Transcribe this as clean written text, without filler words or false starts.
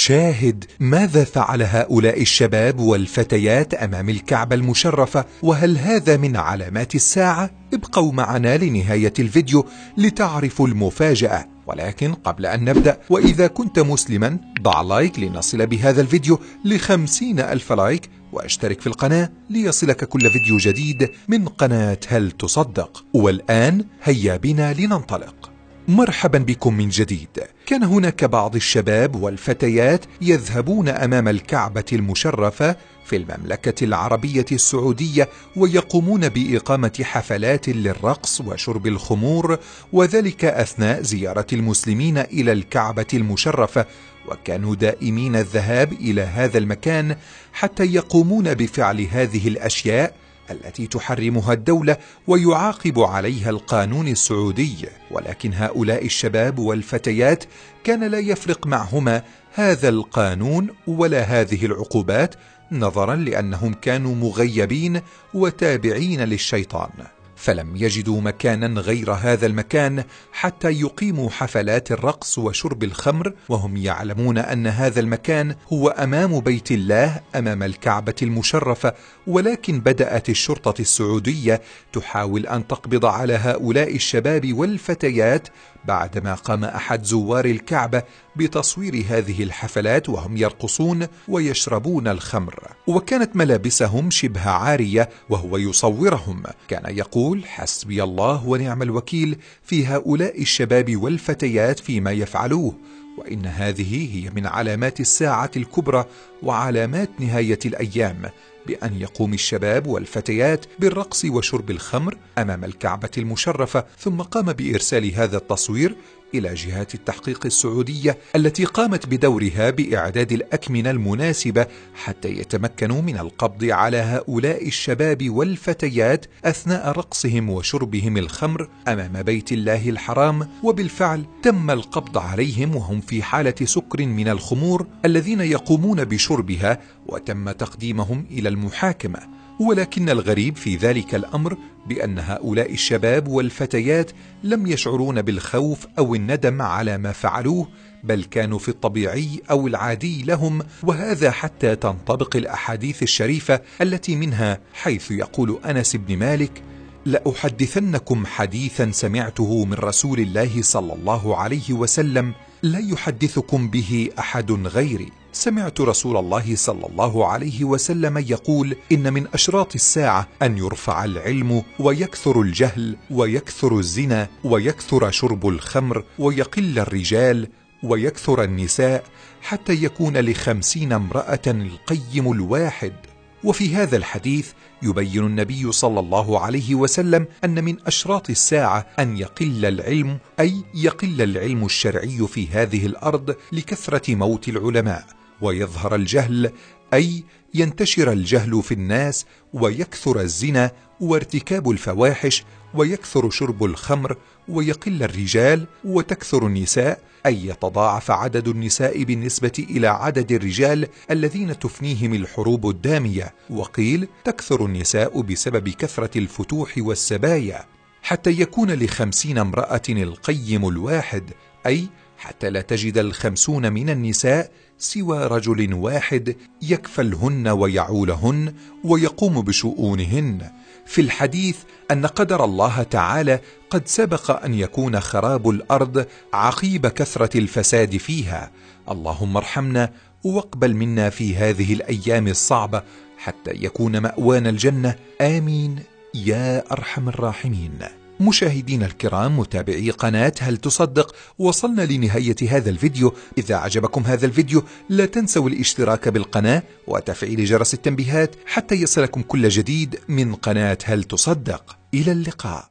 شاهد ماذا فعل هؤلاء الشباب والفتيات أمام الكعبة المشرفة، وهل هذا من علامات الساعة؟ ابقوا معنا لنهاية الفيديو لتعرفوا المفاجأة. ولكن قبل أن نبدأ، وإذا كنت مسلما ضع لايك لنصل بهذا الفيديو ل50,000 لايك، واشترك في القناة ليصلك كل فيديو جديد من قناة هل تصدق. والآن هيا بنا لننطلق. مرحبا بكم من جديد. كان هناك بعض الشباب والفتيات يذهبون أمام الكعبة المشرفة في المملكة العربية السعودية ويقومون بإقامة حفلات للرقص وشرب الخمور، وذلك أثناء زيارة المسلمين إلى الكعبة المشرفة، وكانوا دائمين الذهاب إلى هذا المكان حتى يقومون بفعل هذه الأشياء التي تحرمها الدولة ويعاقب عليها القانون السعودي. ولكن هؤلاء الشباب والفتيات كان لا يفرق معهما هذا القانون ولا هذه العقوبات، نظرا لأنهم كانوا مغيبين وتابعين للشيطان، فلم يجدوا مكانا غير هذا المكان حتى يقيموا حفلات الرقص وشرب الخمر، وهم يعلمون أن هذا المكان هو أمام بيت الله، أمام الكعبة المشرفة. ولكن بدأت الشرطة السعودية تحاول أن تقبض على هؤلاء الشباب والفتيات بعدما قام أحد زوار الكعبة بتصوير هذه الحفلات وهم يرقصون ويشربون الخمر، وكانت ملابسهم شبه عارية وهو يصورهم. كان يقول: حسبي الله ونعم الوكيل في هؤلاء الشباب والفتيات فيما يفعلوه، وإن هذه هي من علامات الساعة الكبرى وعلامات نهاية الأيام، بأن يقوم الشباب والفتيات بالرقص وشرب الخمر أمام الكعبة المشرفة. ثم قام بإرسال هذا التصوير إلى جهات التحقيق السعودية التي قامت بدورها بإعداد الأكمنة المناسبة حتى يتمكنوا من القبض على هؤلاء الشباب والفتيات أثناء رقصهم وشربهم الخمر أمام بيت الله الحرام. وبالفعل تم القبض عليهم وهم في حالة سكر من الخمور الذين يقومون بشربها، وتم تقديمهم إلى المحاكمة. ولكن الغريب في ذلك الأمر بأن هؤلاء الشباب والفتيات لم يشعرون بالخوف أو الندم على ما فعلوه، بل كانوا في الطبيعي أو العادي لهم، وهذا حتى تنطبق الأحاديث الشريفة التي منها حيث يقول أنس بن مالك: لأحدثنكم حديثا سمعته من رسول الله صلى الله عليه وسلم لا يحدثكم به أحد غيري. سمعت رسول الله صلى الله عليه وسلم يقول: إن من أشراط الساعة أن يرفع العلم ويكثر الجهل ويكثر الزنا ويكثر شرب الخمر ويقل الرجال ويكثر النساء، حتى يكون ل50 امرأة القيم الواحد. وفي هذا الحديث يبين النبي صلى الله عليه وسلم أن من أشراط الساعة أن يقل العلم، أي يقل العلم الشرعي في هذه الأرض لكثرة موت العلماء، ويظهر الجهل، أي ينتشر الجهل في الناس، ويكثر الزنا وارتكاب الفواحش، ويكثر شرب الخمر، ويقل الرجال وتكثر النساء، أي يتضاعف عدد النساء بالنسبة إلى عدد الرجال الذين تفنيهم الحروب الدامية. وقيل تكثر النساء بسبب كثرة الفتوح والسبايا، حتى يكون ل50 امرأة القيم الواحد، أي حتى لا تجد 50 من النساء سوى رجل واحد يكفلهن ويعولهن ويقوم بشؤونهن. في الحديث أن قدر الله تعالى قد سبق أن يكون خراب الأرض عقيب كثرة الفساد فيها. اللهم ارحمنا واقبل منا في هذه الأيام الصعبة حتى يكون مأوانا الجنة، آمين يا أرحم الراحمين. مشاهدين الكرام، متابعي قناة هل تصدق، وصلنا لنهاية هذا الفيديو. إذا عجبكم هذا الفيديو لا تنسوا الاشتراك بالقناة وتفعيل جرس التنبيهات حتى يصلكم كل جديد من قناة هل تصدق. إلى اللقاء.